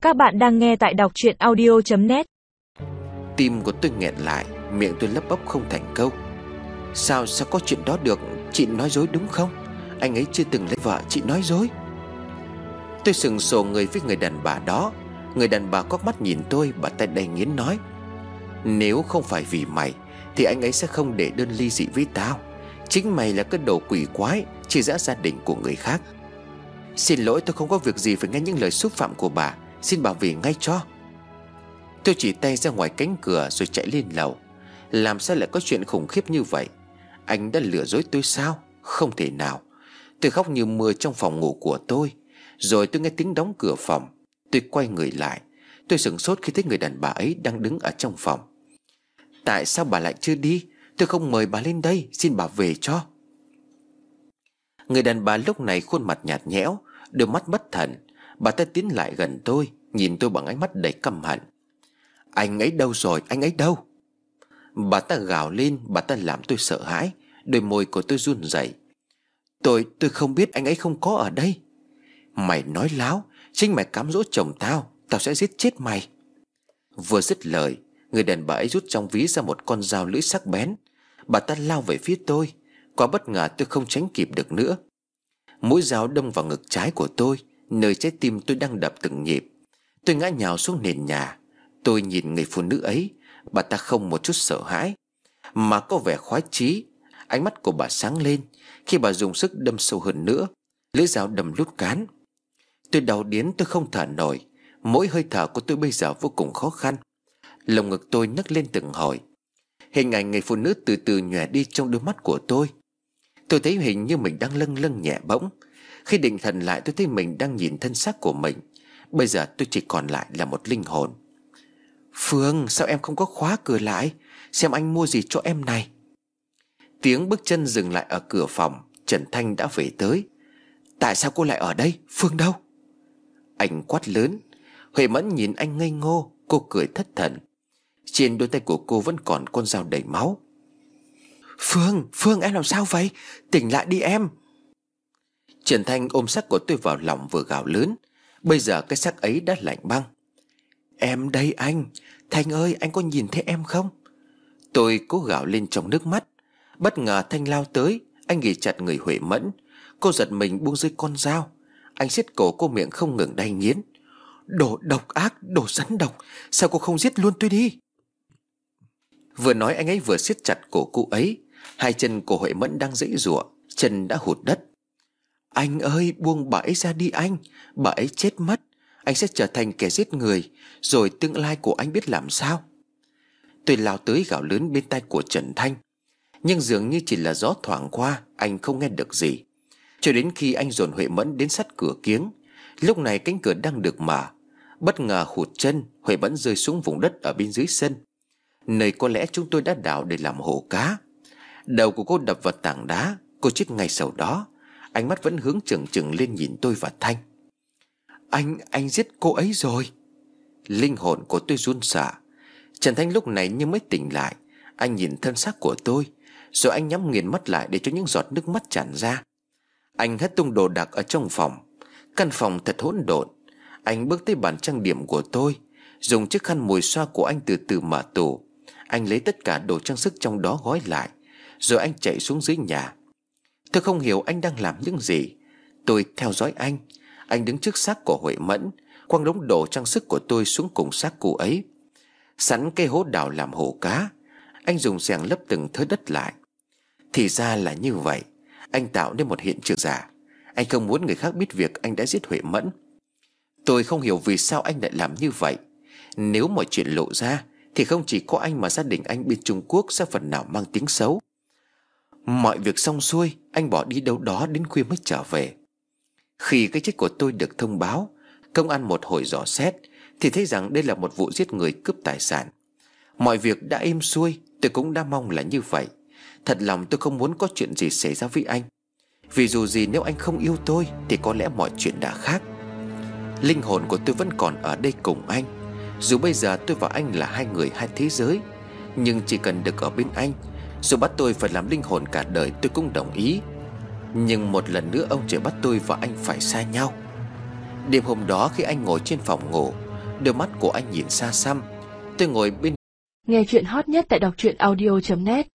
Các bạn đang nghe tại đọc truyện audio.net. Tim của tôi nghẹn lại, miệng tôi lắp bắp không thành câu. Sao có chuyện đó được? Chị nói dối đúng không? Anh ấy chưa từng lấy vợ, chị nói dối. Tôi sừng sộ người với người đàn bà đó. Người đàn bà quắc mắt nhìn tôi, bà ta đầy nghiến nói: nếu không phải vì mày thì anh ấy sẽ không để đơn ly dị với tao. Chính mày là cái đồ quỷ quái, chia rẽ gia đình của người khác. Xin lỗi, tôi không có việc gì phải nghe những lời xúc phạm của bà. Xin bà về ngay cho. Tôi chỉ tay ra ngoài cánh cửa rồi chạy lên lầu. Làm sao lại có chuyện khủng khiếp như vậy? Anh đã lừa dối tôi sao? Không thể nào. Tôi khóc như mưa trong phòng ngủ của tôi. Rồi tôi nghe tiếng đóng cửa phòng. Tôi quay người lại. Tôi sửng sốt khi thấy người đàn bà ấy đang đứng ở trong phòng. Tại sao bà lại chưa đi? Tôi không mời bà lên đây, xin bà về cho. Người đàn bà lúc này khuôn mặt nhạt nhẽo, đôi mắt bất thần. Bà ta tiến lại gần tôi, nhìn tôi bằng ánh mắt đầy căm hận. Anh ấy đâu rồi? Anh ấy đâu? Bà ta gào lên, bà ta làm tôi sợ hãi. Đôi môi của tôi run rẩy. Tôi không biết, anh ấy không có ở đây. Mày nói láo, chính mày cám dỗ chồng tao, tao sẽ giết chết mày. Vừa dứt lời, người đàn bà ấy rút trong ví ra một con dao lưỡi sắc bén. Bà ta lao về phía tôi. Quá bất ngờ tôi không tránh kịp được nữa. Mũi dao đâm vào ngực trái của tôi, nơi trái tim tôi đang đập từng nhịp. Tôi ngã nhào xuống nền nhà. Tôi nhìn người phụ nữ ấy. Bà ta không một chút sợ hãi, mà có vẻ khoái chí. Ánh mắt của bà sáng lên khi bà dùng sức đâm sâu hơn nữa. Lưỡi dao đâm lút cán. Tôi đau điếng, tôi không thở nổi. Mỗi hơi thở của tôi bây giờ vô cùng khó khăn. Lồng ngực tôi nấc lên từng hồi. Hình ảnh người phụ nữ từ từ nhòe đi trong đôi mắt của tôi. Tôi thấy hình như mình đang lâng lâng nhẹ bỗng. Khi định thần lại, tôi thấy mình đang nhìn thân xác của mình. Bây giờ tôi chỉ còn lại là một linh hồn. Phương, sao em không có khóa cửa lại? Xem anh mua gì cho em này. Tiếng bước chân dừng lại ở cửa phòng. Trần Thanh đã về tới. Tại sao cô lại ở đây? Phương đâu? Anh quát lớn. Huệ Mẫn nhìn anh ngây ngô. Cô cười thất thần. Trên đôi tay của cô vẫn còn con dao đầy máu. Phương em làm sao vậy? Tỉnh lại đi em. Trần Thanh ôm xác của tôi vào lòng vừa gào lớn. Bây giờ cái xác ấy đã lạnh băng. Em đây anh. Thanh ơi, anh có nhìn thấy em không? Tôi cố gào lên trong nước mắt. Bất ngờ Thanh lao tới. Anh ghì chặt người Huệ Mẫn. Cô giật mình buông rơi con dao. Anh siết cổ cô, miệng không ngừng đay nghiến. Đồ độc ác, đồ rắn độc. Sao cô không giết luôn tôi đi? Vừa nói anh ấy vừa siết chặt cổ cô ấy. Hai chân của Huệ Mẫn đang giãy giụa, chân đã hụt đất. Anh ơi, buông bà ấy ra đi anh. Bà ấy chết mất. Anh sẽ trở thành kẻ giết người. Rồi tương lai của anh biết làm sao? Tôi lao tới gào lớn bên tai của Trần Thanh. Nhưng dường như chỉ là gió thoảng qua, anh không nghe được gì. Cho đến khi anh dồn Huệ Mẫn đến sát cửa kiếng. Lúc này cánh cửa đang được mở. Bất ngờ hụt chân, Huệ Mẫn rơi xuống vùng đất ở bên dưới sân, nơi có lẽ chúng tôi đã đào để làm hồ cá. Đầu của cô đập vào tảng đá. Cô chết ngay sau đó. Ánh mắt vẫn hướng chừng chừng lên nhìn tôi và Thanh. Anh giết cô ấy rồi. Linh hồn của tôi run sợ. Trần Thanh lúc này như mới tỉnh lại. Anh nhìn thân xác của tôi, rồi anh nhắm nghiền mắt lại để cho những giọt nước mắt tràn ra. Anh hất tung đồ đạc ở trong phòng. Căn phòng thật hỗn độn. Anh bước tới bàn trang điểm của tôi, dùng chiếc khăn mùi xoa của anh từ từ mở tủ. Anh lấy tất cả đồ trang sức trong đó gói lại, rồi anh chạy xuống dưới nhà. Tôi không hiểu anh đang làm những gì. Tôi theo dõi anh. Anh đứng trước xác của Huệ Mẫn, quăng đống đồ trang sức của tôi xuống cùng xác cô ấy. Sẵn cây hố đào làm hồ cá, anh dùng xẻng lấp từng thớ đất lại. Thì ra là như vậy. Anh tạo nên một hiện trường giả. Anh không muốn người khác biết việc anh đã giết Huệ Mẫn. Tôi không hiểu vì sao anh lại làm như vậy. Nếu mọi chuyện lộ ra thì không chỉ có anh mà gia đình anh bên Trung Quốc sẽ phần nào mang tiếng xấu. Mọi việc xong xuôi, anh bỏ đi đâu đó đến khuya mới trở về. Khi cái chết của tôi được thông báo, công an một hồi dò xét thì thấy rằng đây là một vụ giết người cướp tài sản. Mọi việc đã êm xuôi, tôi cũng đã mong là như vậy. Thật lòng tôi không muốn có chuyện gì xảy ra với anh. Vì dù gì nếu anh không yêu tôi thì có lẽ mọi chuyện đã khác. Linh hồn của tôi vẫn còn ở đây cùng anh. Dù bây giờ tôi và anh là hai người hai thế giới, nhưng chỉ cần được ở bên anh, dù bắt tôi phải làm linh hồn cả đời tôi cũng đồng ý. Nhưng một lần nữa ông trời bắt tôi và anh phải xa nhau. Đêm hôm đó khi anh ngồi trên phòng ngủ, Đôi mắt của anh nhìn xa xăm. Tôi ngồi bên. Nghe chuyện hot nhất tại đọc truyện audio.net.